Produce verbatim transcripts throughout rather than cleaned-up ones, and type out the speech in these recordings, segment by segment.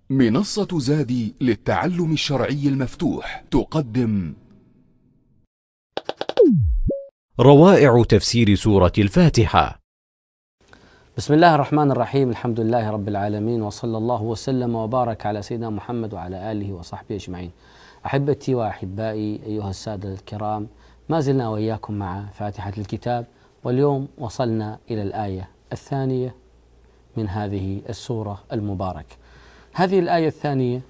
منصة زادي للتعلم الشرعي المفتوح تقدم روائع تفسير سورة الفاتحة. بسم الله الرحمن الرحيم. الحمد لله رب العالمين، وصلى الله وسلم وبارك على سيدنا محمد وعلى آله وصحبه أجمعين. أحبتي وأحبائي أيها السادة الكرام، ما زلنا وإياكم مع فاتحة الكتاب، واليوم وصلنا إلى الآية الثانية من هذه السورة المباركة. هذه الآية الثانية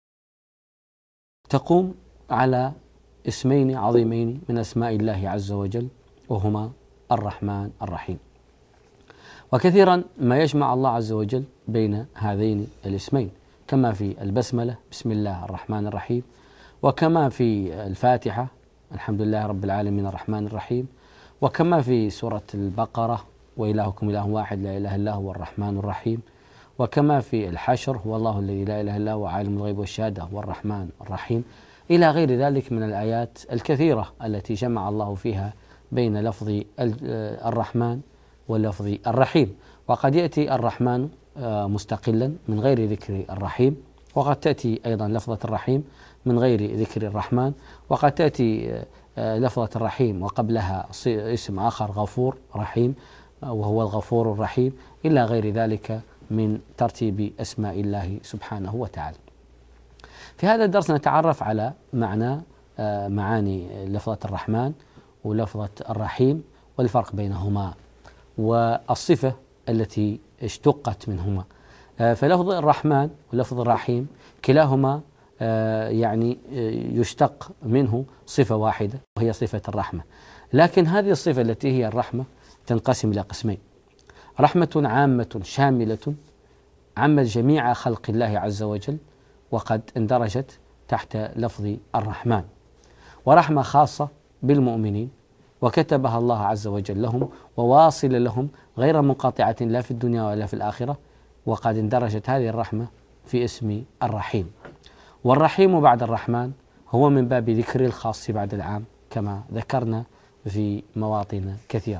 تقوم على اسمين عظيمين من أسماء الله عز وجل، وهما الرحمن الرحيم. وكثيرا ما يجمع الله عز وجل بين هذين الاسمين، كما في البسملة بسم الله الرحمن الرحيم، وكما في الفاتحة الحمد لله رب العالمين الرحمن الرحيم، وكما في سورة البقرة وإلهكم إله واحد لا إله إلا هو الرحمن الرحيم، وكما في الحشر هو الله الذي لا إله إلا هو عالم الغيب والشهادة هو الرحمن الرحيم، إلى غير ذلك من الآيات الكثيرة التي جمع الله فيها بين لفظ الرحمن ولفظ الرحيم. وقد يأتي الرحمن مستقلا من غير ذكر الرحيم، وقد تأتي أيضا لفظة الرحيم من غير ذكر الرحمن، وقد تأتي لفظة الرحيم وقبلها اسم آخر غفور رحيم وهو الغفور الرحيم، إلى غير ذلك من ترتيب أسماء الله سبحانه وتعالى. في هذا الدرس نتعرف على معنى معاني لفظة الرحمن ولفظة الرحيم والفرق بينهما والصفة التي اشتقت منهما. فلفظ الرحمن ولفظ الرحيم كلاهما يعني يشتق منه صفة واحدة وهي صفة الرحمة، لكن هذه الصفة التي هي الرحمة تنقسم إلى قسمين: رحمة عامة شاملة عمت جميع خلق الله عز وجل وقد اندرجت تحت لفظ الرحمن، ورحمة خاصة بالمؤمنين وكتبها الله عز وجل لهم وواصل لهم غير منقطعة لا في الدنيا ولا في الآخرة، وقد اندرجت هذه الرحمة في اسم الرحيم. والرحيم بعد الرحمن هو من باب ذكر الخاص بعد العام كما ذكرنا في مواطن كثيرة.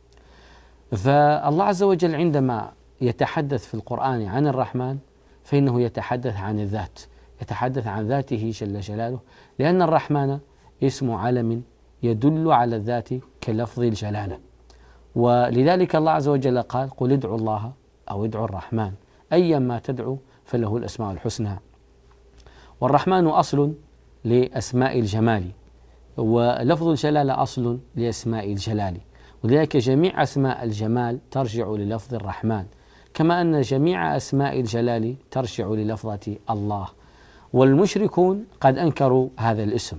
فالله عز وجل عندما يتحدث في القرآن عن الرحمن فإنه يتحدث عن الذات، يتحدث عن ذاته جل جلاله، لأن الرحمن اسم علم يدل على الذات كلفظ الجلالة. ولذلك الله عز وجل قال: قل ادعوا الله أو ادعوا الرحمن أيما تدعو فله الأسماء الحسنى. والرحمن أصل لأسماء الجمال، ولفظ الجلالة أصل لأسماء الجلال، ولذلك جميع أسماء الجمال ترجع للفظ الرحمن، كما أن جميع أسماء الجلال ترجع للفظة الله. والمشركون قد أنكروا هذا الاسم،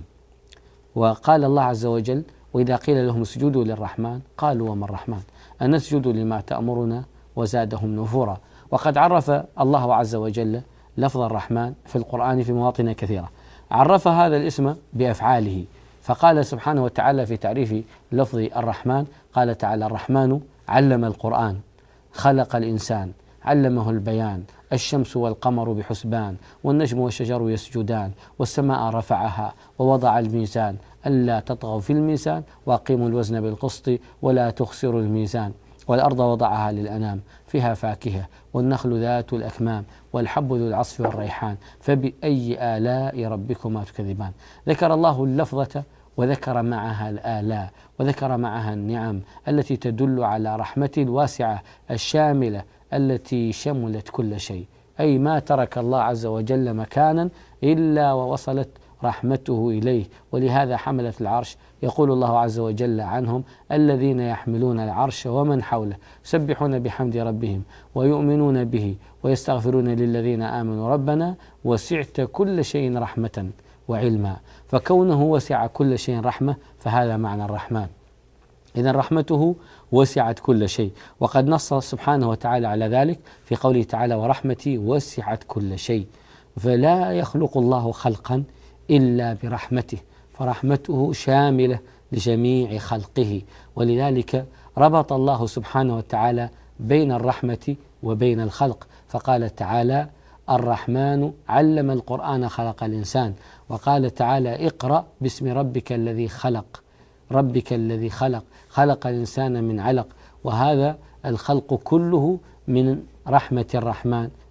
وقال الله عز وجل: وإذا قيل لهم اسجدوا للرحمن قالوا وما الرحمن أنسجد لما تأمرنا وزادهم نفورا. وقد عرف الله عز وجل لفظ الرحمن في القرآن في مواطن كثيرة، عرف هذا الاسم بأفعاله، فقال سبحانه وتعالى في تعريف لفظ الرحمن قال تعالى: الرحمن علم القرآن خلق الإنسان علمه البيان الشمس والقمر بحسبان والنجم والشجر يسجدان والسماء رفعها ووضع الميزان ألا تطغوا في الميزان وأقيموا الوزن بالقسط ولا تخسروا الميزان والأرض وضعها للأنام فيها فاكهة والنخل ذات الأكمام والحب ذو العصف والريحان فبأي آلاء ربكما تكذبان. ذكر الله اللفظة وذكر معها الآلاء وذكر معها النعم التي تدل على رحمته الواسعة الشاملة التي شملت كل شيء، أي ما ترك الله عز وجل مكانا إلا ووصلت رحمته إليه. ولهذا حملة العرش يقول الله عز وجل عنهم: الذين يحملون العرش ومن حوله يسبحون بحمد ربهم ويؤمنون به ويستغفرون للذين آمنوا ربنا وسعت كل شيء رحمة وعلما. فكونه وسع كل شيء رحمة فهذا معنى الرحمن. إذن رحمته وسعت كل شيء، وقد نص سبحانه وتعالى على ذلك في قوله تعالى: ورحمتي وسعت كل شيء. فلا يخلق الله خلقا إلا برحمته، فرحمته شاملة لجميع خلقه، ولذلك ربط الله سبحانه وتعالى بين الرحمة وبين الخلق، فقال تعالى: الرحمن علم القرآن خلق الإنسان، وقال تعالى: اقرأ باسم ربك الذي خلق، ربك الذي خلق خلق الإنسان من علق. وهذا الخلق كله من رحمة الرحمن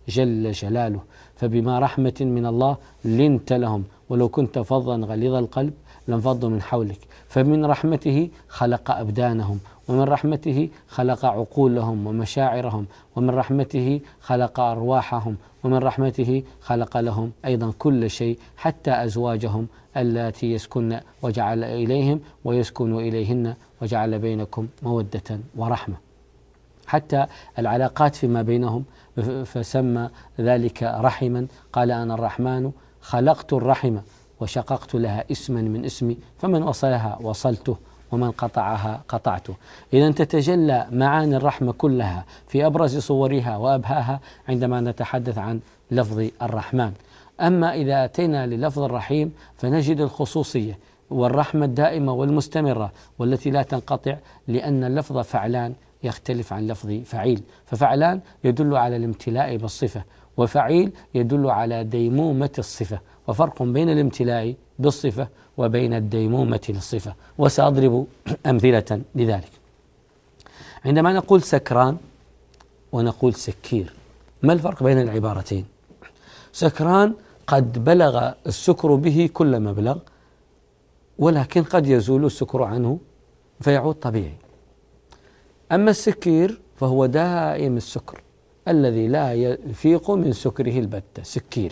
جل جلاله. فبما رحمة من الله لنت لهم ولو كنت فظا غليظ القلب لانفضوا من حولك. فمن رحمته خلق أبدانهم، ومن رحمته خلق عقولهم ومشاعرهم، ومن رحمته خلق أرواحهم، ومن رحمته خلق لهم أيضا كل شيء حتى أزواجهم اللاتي يسكن وجعل إليهم ويسكن إليهن وجعل بينكم مودة ورحمة، حتى العلاقات فيما بينهم فسمى ذلك رحما. قال أنا الرحمن خلقت الرحمة وشققت لها اسما من اسمي فمن وصلها وصلته ومن قطعها قطعته. إذا تتجلى معاني الرحمة كلها في أبرز صورها وأبهاها عندما نتحدث عن لفظ الرحمن. أما إذا أتينا للفظ الرحيم فنجد الخصوصية والرحمة الدائمة والمستمرة والتي لا تنقطع، لأن اللفظ فعلان يختلف عن لفظ فعيل. ففعلان يدل على الامتلاء بالصفة، وفعيل يدل على ديمومة الصفة، وفرق بين الامتلاء بالصفة وبين الديمومة للصفة، وسأضرب أمثلة لذلك. عندما نقول سكران ونقول سكير، ما الفرق بين العبارتين؟ سكران قد بلغ السكر به كل مبلغ، ولكن قد يزول السكر عنه فيعود طبيعي. أما السكير فهو دائم السكر الذي لا يفيق من سكره البتة، سكير.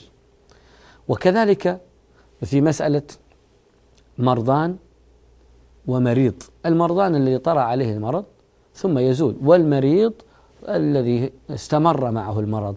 وكذلك في مسألة مرضان ومريض، المرضان الذي طرأ عليه المرض ثم يزول، والمريض الذي استمر معه المرض.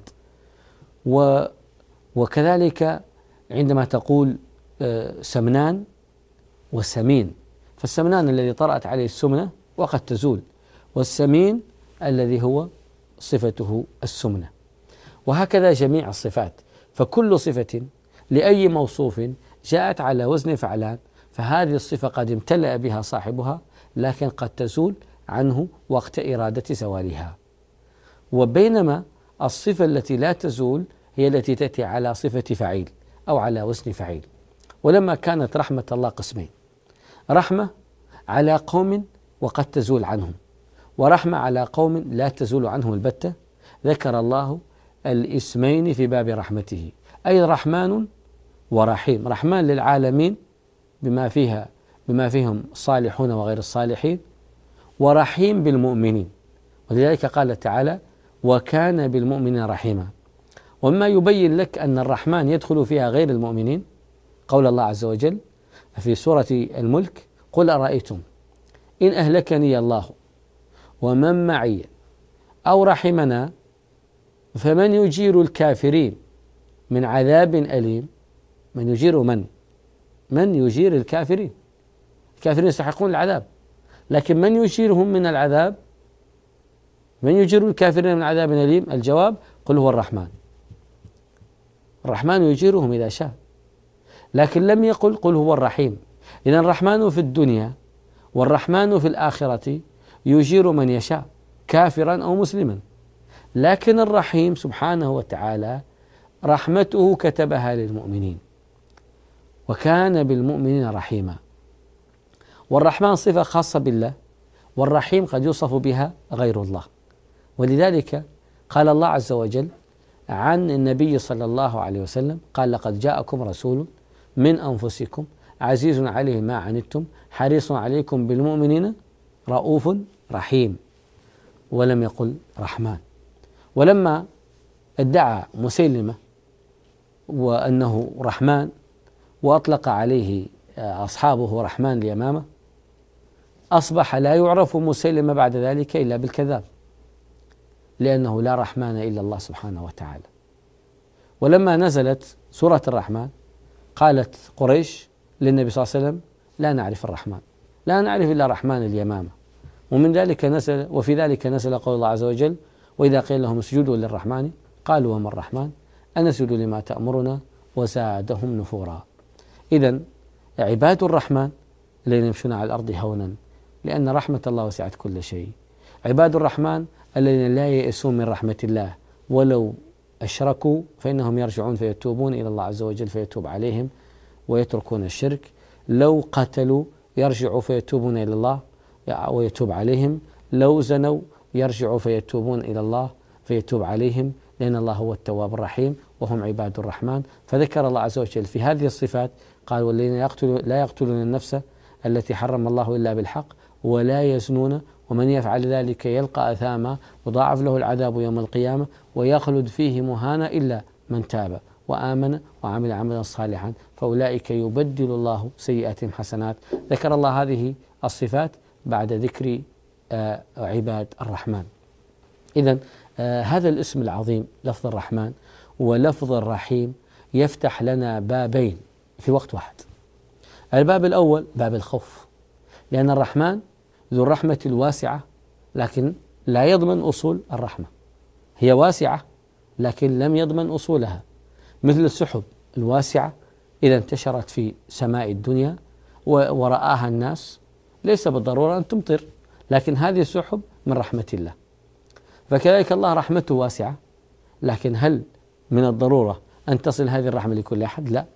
و وكذلك عندما تقول سمنان وسمين، فالسمنان الذي طرأت عليه السمنة وقد تزول، والسمين الذي هو صفته السمنة. وهكذا جميع الصفات، فكل صفة لأي موصوف جاءت على وزن فعلان فهذه الصفة قد امتلأ بها صاحبها، لكن قد تزول عنه وقت إرادة زوالها. وبينما الصفة التي لا تزول هي التي تأتي على صفة فعيل أو على وزن فعيل. ولما كانت رحمة الله قسمين، رحمة على قوم وقد تزول عنهم، ورحمة على قوم لا تزول عنهم البتة، ذكر الله الاسمين في باب رحمته، أي رحمن ورحيم. رحمن للعالمين بما فيها بما فيهم الصالحون وغير الصالحين، ورحيم بالمؤمنين، ولذلك قال تعالى وكان بالمؤمنين رحيما. وما يبين لك أن الرحمن يدخل فيها غير المؤمنين قول الله عز وجل في سورة الملك قل أرأيتم إن أهلكني الله ومن معي أو رحمنا فمن يجير الكافرين من عذاب أليم. من يجير من؟ من يجير الكافرين؟ الكافرين يستحقون العذاب، لكن من يجيرهم من العذاب؟ من يجير الكافرين من عذاب أليم؟ الجواب قل هو الرحمن. الرحمن يجيرهم إذا شاء، لكن لم يقل قل هو الرحيم. إذن الرحمن في الدنيا والرحمن في الآخرة يجير من يشاء كافرا أو مسلما، لكن الرحيم سبحانه وتعالى رحمته كتبها للمؤمنين، وكان بالمؤمنين رحيما. والرحمن صفة خاصة بالله، والرحيم قد يوصف بها غير الله. ولذلك قال الله عز وجل عن النبي صلى الله عليه وسلم قال لقد جاءكم رسول من أنفسكم عزيز عليه ما عنتم حريص عليكم بالمؤمنين رؤوف رحيم، ولم يقل رحمن. ولما ادعى مسيلمة وأنه رحمن وأطلق عليه أصحابه رحمن اليمامة، أصبح لا يعرف مسيلمة بعد ذلك إلا بالكذاب، لأنه لا رحمن إلا الله سبحانه وتعالى. ولما نزلت سورة الرحمن قالت قريش للنبي صلى الله عليه وسلم لا نعرف الرحمن، لا نعرف إلا رحمن اليمامة. ومن ذلك نزل وفي ذلك نزل قول الله عز وجل وإذا قيل لهم اسجدوا للرحمن قالوا وما الرحمن أنسجد لما تأمرنا وزادهم نفورا. إذن عباد الرحمن الذين يمشون على الأرض هونا لأن رحمة الله وسعت كل شيء. عباد الرحمن الذين لا يئسون من رحمة الله ولو أشركوا فإنهم يرجعون فيتوبون إلى الله عز وجل فيتوب عليهم ويتركون الشرك. لو قتلوا يرجعوا فيتوبون إلى الله ويتوب عليهم. لو زنوا يرجعوا فيتوبون إلى الله فيتوب عليهم. لأن الله هو التواب الرحيم وهم عباد الرحمن. فذكر الله عز وجل في هذه الصفات قال والذين يقتلوا لا يقتلون النفس التي حرم الله إلا بالحق ولا يزنون ومن يفعل ذلك يلقى أثاما يضاعف له العذاب يوم القيامة ويخلد فيه مهانا إلا من تاب وآمن وعمل عملا صالحا فأولئك يبدل الله سيئاتهم حسنات. ذكر الله هذه الصفات بعد ذكر آه عباد الرحمن. إذن آه هذا الاسم العظيم لفظ الرحمن ولفظ الرحيم يفتح لنا بابين في وقت واحد. الباب الأول باب الخوف، لأن الرحمن ذو الرحمة الواسعة لكن لا يضمن أصول الرحمة، هي واسعة لكن لم يضمن أصولها، مثل السحب الواسعة إذا انتشرت في سماء الدنيا ورآها الناس ليس بالضرورة أن تمطر، لكن هذه السحب من رحمة الله. فكذلك الله رحمته واسعة، لكن هل من الضرورة أن تصل هذه الرحمة لكل أحد؟ لا،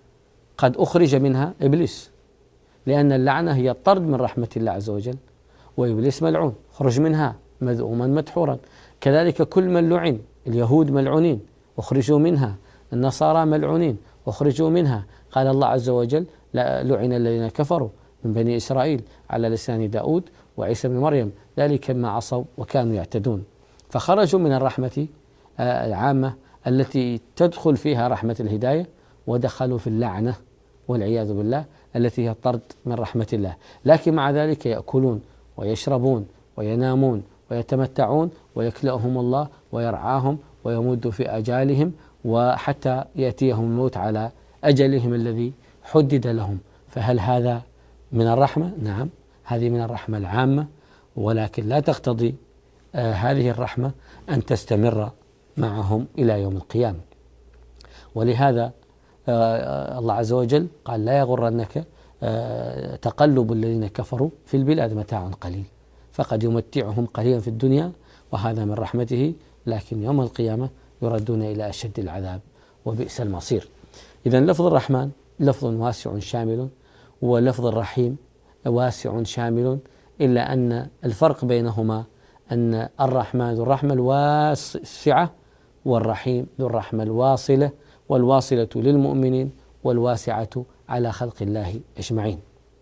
قد أخرج منها إبليس، لأن اللعنة هي الطرد من رحمة الله عز وجل، وإبليس ملعون خرج منها مذءوما مدحورا. كذلك كل من لعن، اليهود ملعونين أخرجوا منها، النصارى ملعونين أخرجوا منها. قال الله عز وجل لعن الذين كفروا من بني إسرائيل على لسان داود وعيسى بن مريم ذلك ما عصوا وكانوا يعتدون. فخرجوا من الرحمة العامة التي تدخل فيها رحمة الهداية ودخلوا في اللعنة والعياذ بالله التي هي الطرد من رحمة الله. لكن مع ذلك يأكلون ويشربون وينامون ويتمتعون ويكلأهم الله ويرعاهم ويمد في أجالهم وحتى يأتيهم الموت على أجلهم الذي حدد لهم. فهل هذا من الرحمة؟ نعم، هذه من الرحمة العامة، ولكن لا تقتضي آه هذه الرحمة أن تستمر معهم إلى يوم القيامة. ولهذا آه الله عز وجل قال لا يغرنك آه تقلب الذين كفروا في البلاد متاع قليل، فقد يمتعهم قليلا في الدنيا وهذا من رحمته، لكن يوم القيامة يردون إلى أشد العذاب وبئس المصير. إذن لفظ الرحمن لفظ واسع شامل، ولفظ الرحيم واسع شامل، إلا أن الفرق بينهما أن الرحمن ذو الرحمة الواسعة والرحيم ذو الرحمة الواصلة، والواصلة للمؤمنين والواسعة على خلق الله أجمعين.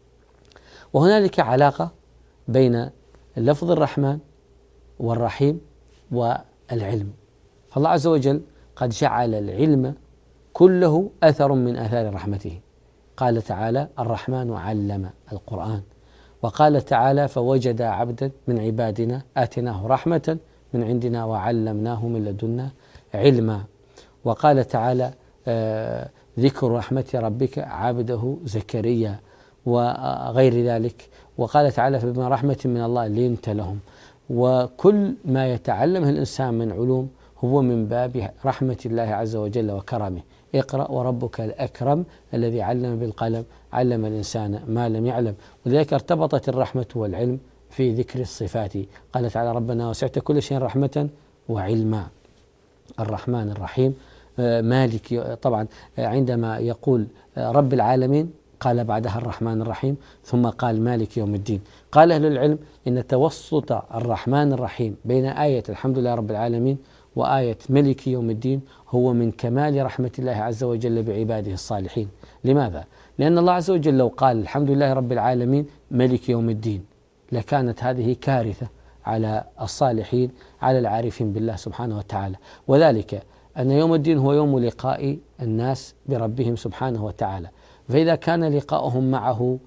وهنالك علاقة بين لفظ الرحمن والرحيم والعلم، فالله عز وجل قد جعل العلم كله أثر من آثار رحمته. قال تعالى الرحمن علم القرآن، وقال تعالى فوجد عبدا من عبادنا آتناه رحمة من عندنا وعلمناه من لدنا علما. وقال تعالى آه ذكر رحمة ربك عبده زكريا وغير ذلك. وقال تعالى فبما رحمة من الله لنت لهم. وكل ما يتعلمه الإنسان من علوم هو من باب رحمة الله عز وجل وكرمه. اقرأ وربك الأكرم الذي علم بالقلم علم الإنسان ما لم يعلم. ولذلك ارتبطت الرحمة والعلم في ذكر الصفات. قال تعالى ربنا وسعت كل شيء رحمة وعلما. الرحمن الرحيم مالك، طبعا عندما يقول رب العالمين قال بعدها الرحمن الرحيم ثم قال مالك يوم الدين. قال أهل العلم إن توسط الرحمن الرحيم بين آية الحمد لله رب العالمين وآية ملك يوم الدين هو من كمال رحمة الله عز وجل بعباده الصالحين. لماذا؟ لأن الله عز وجل لو قال الحمد لله رب العالمين ملك يوم الدين لكانت هذه كارثة على الصالحين على العارفين بالله سبحانه وتعالى. وذلك أن يوم الدين هو يوم لقاء الناس بربهم سبحانه وتعالى، فإذا كان لقاؤهم معه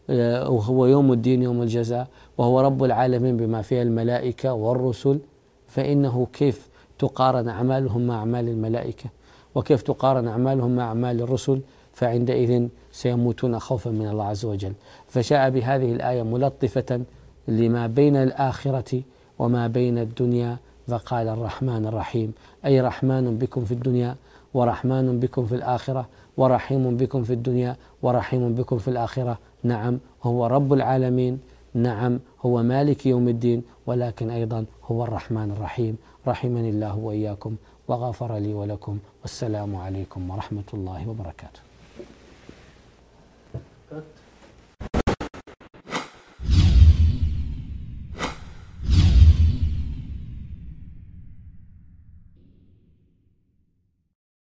وهو يوم الدين يوم الجزاء وهو رب العالمين بما فيها الملائكة والرسل، فإنه كيف تقارن أعمالهم مع أعمال الملائكة وكيف تقارن أعمالهم مع أعمال الرسل؟ فعندئذ سيموتون خوفا من الله عز وجل. فشاء بهذه الآية ملطفة لما بين الآخرة وما بين الدنيا فقال الرحمن الرحيم، أي رحمن بكم في الدنيا ورحمن بكم في الآخرة ورحيم بكم في الدنيا ورحيم بكم في الآخرة. نعم هو رب العالمين، نعم هو مالك يوم الدين، ولكن أيضا هو الرحمن الرحيم. رحمني الله وإياكم وغفر لي ولكم، والسلام عليكم ورحمة الله وبركاته.